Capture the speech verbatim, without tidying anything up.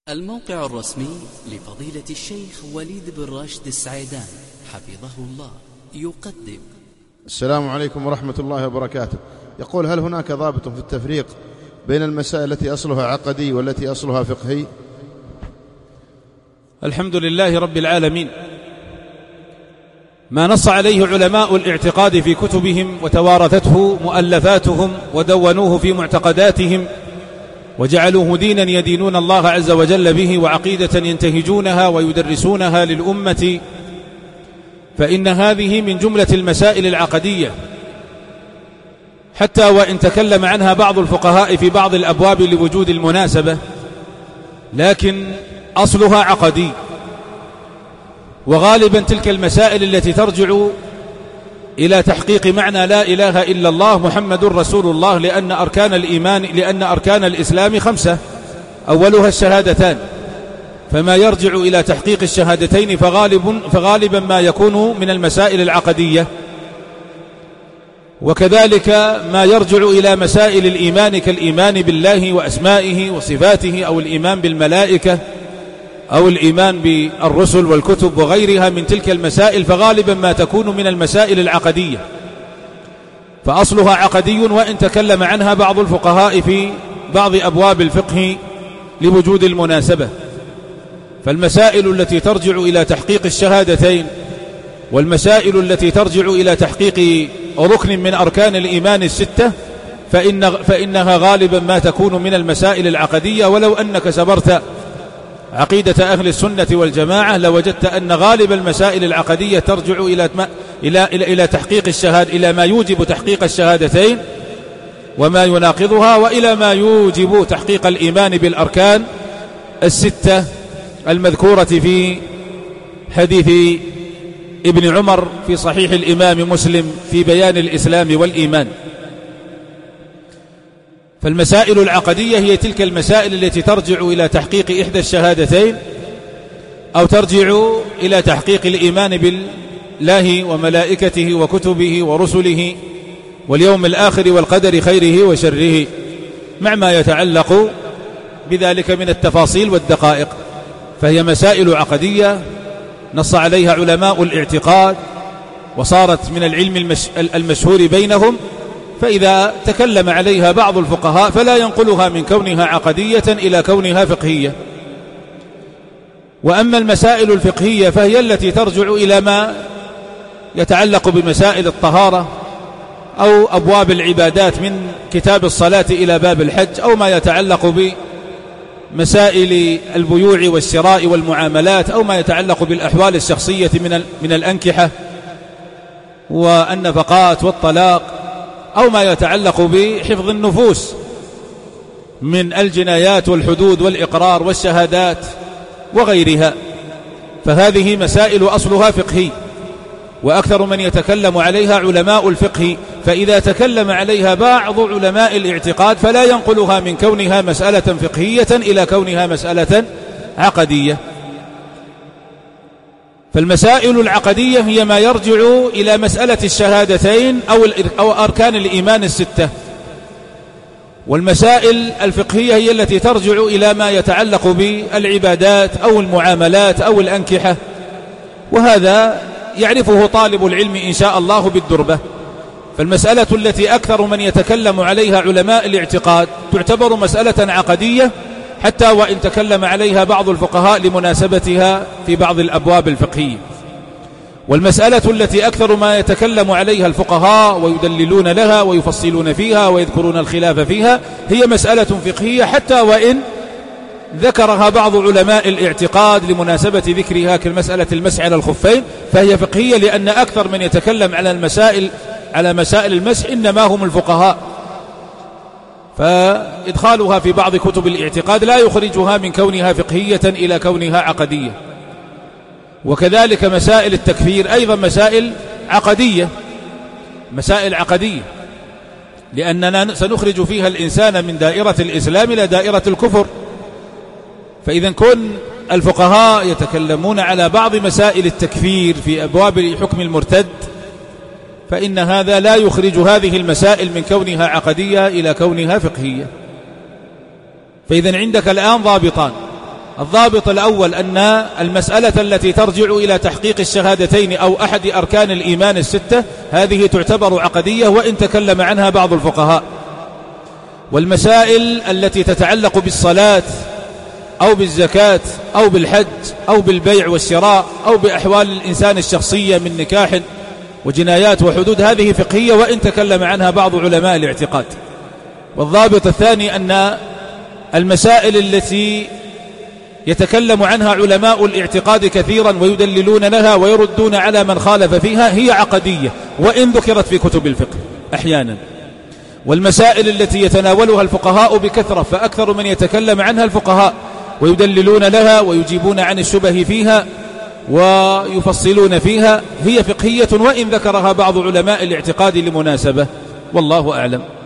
الموقع الرسمي لفضيلة الشيخ وليد بن راشد السعيدان حفظه الله يقدم. السلام عليكم ورحمة الله وبركاته. يقول: هل هناك ضابط في التفريق بين المسائل التي أصلها عقدي والتي أصلها فقهي؟ الحمد لله رب العالمين. ما نص عليه علماء الاعتقاد في كتبهم وتوارثته مؤلفاتهم ودونوه في معتقداتهم وجعلوه دينا يدينون الله عز وجل به وعقيدة ينتهجونها ويدرسونها للأمة، فإن هذه من جملة المسائل العقدية، حتى وإن تكلم عنها بعض الفقهاء في بعض الأبواب لوجود المناسبة، لكن أصلها عقدي. وغالبا تلك المسائل التي ترجع إلى تحقيق معنى لا إله إلا الله محمد رسول الله، لأن أركان الإيمان لأن أركان الإسلام خمسة أولها الشهادتان، فما يرجع إلى تحقيق الشهادتين فغالب فغالبا ما يكون من المسائل العقدية. وكذلك ما يرجع إلى مسائل الإيمان كالإيمان بالله وأسمائه وصفاته، أو الإيمان بالملائكة، أو الإيمان بالرسل والكتب وغيرها من تلك المسائل، فغالبا ما تكون من المسائل العقدية، فأصلها عقدي، وإن تكلم عنها بعض الفقهاء في بعض أبواب الفقه لوجود المناسبة. فالمسائل التي ترجع إلى تحقيق الشهادتين والمسائل التي ترجع إلى تحقيق ركن من أركان الإيمان الستة فإن فإنها غالبا ما تكون من المسائل العقدية. ولو أنك سبرت عقيدة أهل السنة والجماعة لوجدت أن غالب المسائل العقدية ترجع إلى إلى إلى, إلى تحقيق الشهادة، إلى ما يوجب تحقيق الشهادتين وما يناقضها، وإلى ما يوجب تحقيق الإيمان بالأركان الستة المذكورة في حديث ابن عمر في صحيح الإمام مسلم في بيان الإسلام والإيمان. فالمسائل العقدية هي تلك المسائل التي ترجع إلى تحقيق إحدى الشهادتين، أو ترجع إلى تحقيق الإيمان بالله وملائكته وكتبه ورسله واليوم الآخر والقدر خيره وشره، مع ما يتعلق بذلك من التفاصيل والدقائق. فهي مسائل عقدية نص عليها علماء الاعتقاد، وصارت من العلم المشهور بينهم، فإذا تكلم عليها بعض الفقهاء فلا ينقلها من كونها عقدية إلى كونها فقهية. وأما المسائل الفقهية فهي التي ترجع إلى ما يتعلق بمسائل الطهارة أو أبواب العبادات من كتاب الصلاة إلى باب الحج، أو ما يتعلق بمسائل البيوع والشراء والمعاملات، أو ما يتعلق بالأحوال الشخصية من من الأنكحة والنفقات والطلاق، أو ما يتعلق بحفظ النفوس من الجنايات والحدود والإقرار والشهادات وغيرها. فهذه مسائل أصلها فقهي، وأكثر من يتكلم عليها علماء الفقه. فإذا تكلم عليها بعض علماء الاعتقاد فلا ينقلها من كونها مسألة فقهية إلى كونها مسألة عقدية. فالمسائل العقدية هي ما يرجع إلى مسألة الشهادتين أو, أو أركان الإيمان الستة، والمسائل الفقهية هي التي ترجع إلى ما يتعلق بالعبادات أو المعاملات أو الأنكحة، وهذا يعرفه طالب العلم إن شاء الله بالدربة. فالمسألة التي أكثر من يتكلم عليها علماء الاعتقاد تعتبر مسألة عقدية، حتى وإن تكلم عليها بعض الفقهاء لمناسبتها في بعض الأبواب الفقهية. والمسألة التي أكثر ما يتكلم عليها الفقهاء ويدللون لها ويفصلون فيها ويذكرون الخلاف فيها هي مسألة فقهية، حتى وإن ذكرها بعض علماء الاعتقاد لمناسبة ذكرها كالمسألة المسح على الخفين، فهي فقهية، لأن أكثر من يتكلم على المسائل على مسائل المسح إنما هم الفقهاء، فإدخالها في بعض كتب الاعتقاد لا يخرجها من كونها فقهية إلى كونها عقدية. وكذلك مسائل التكفير أيضا مسائل عقدية مسائل عقدية لأننا سنخرج فيها الإنسان من دائرة الإسلام إلى دائرة الكفر. فإذا كن الفقهاء يتكلمون على بعض مسائل التكفير في أبواب حكم المرتد، فإن هذا لا يخرج هذه المسائل من كونها عقدية إلى كونها فقهية. فإذا عندك الآن ضابطان: الضابط الأول أن المسألة التي ترجع إلى تحقيق الشهادتين أو أحد أركان الإيمان الستة هذه تعتبر عقدية وإن تكلم عنها بعض الفقهاء. والمسائل التي تتعلق بالصلاة أو بالزكاة أو بالحج أو بالبيع والشراء أو بأحوال الإنسان الشخصية من نكاح وجنايات وحدود هذه فقهية وإن تكلم عنها بعض علماء الاعتقاد. والضابط الثاني أن المسائل التي يتكلم عنها علماء الاعتقاد كثيرا ويدللون لها ويردون على من خالف فيها هي عقدية وإن ذكرت في كتب الفقه أحيانا. والمسائل التي يتناولها الفقهاء بكثرة فأكثر من يتكلم عنها الفقهاء ويدللون لها ويجيبون عن الشبه فيها ويفصلون فيها هي فقهية وإن ذكرها بعض علماء الاعتقاد لمناسبة، والله أعلم.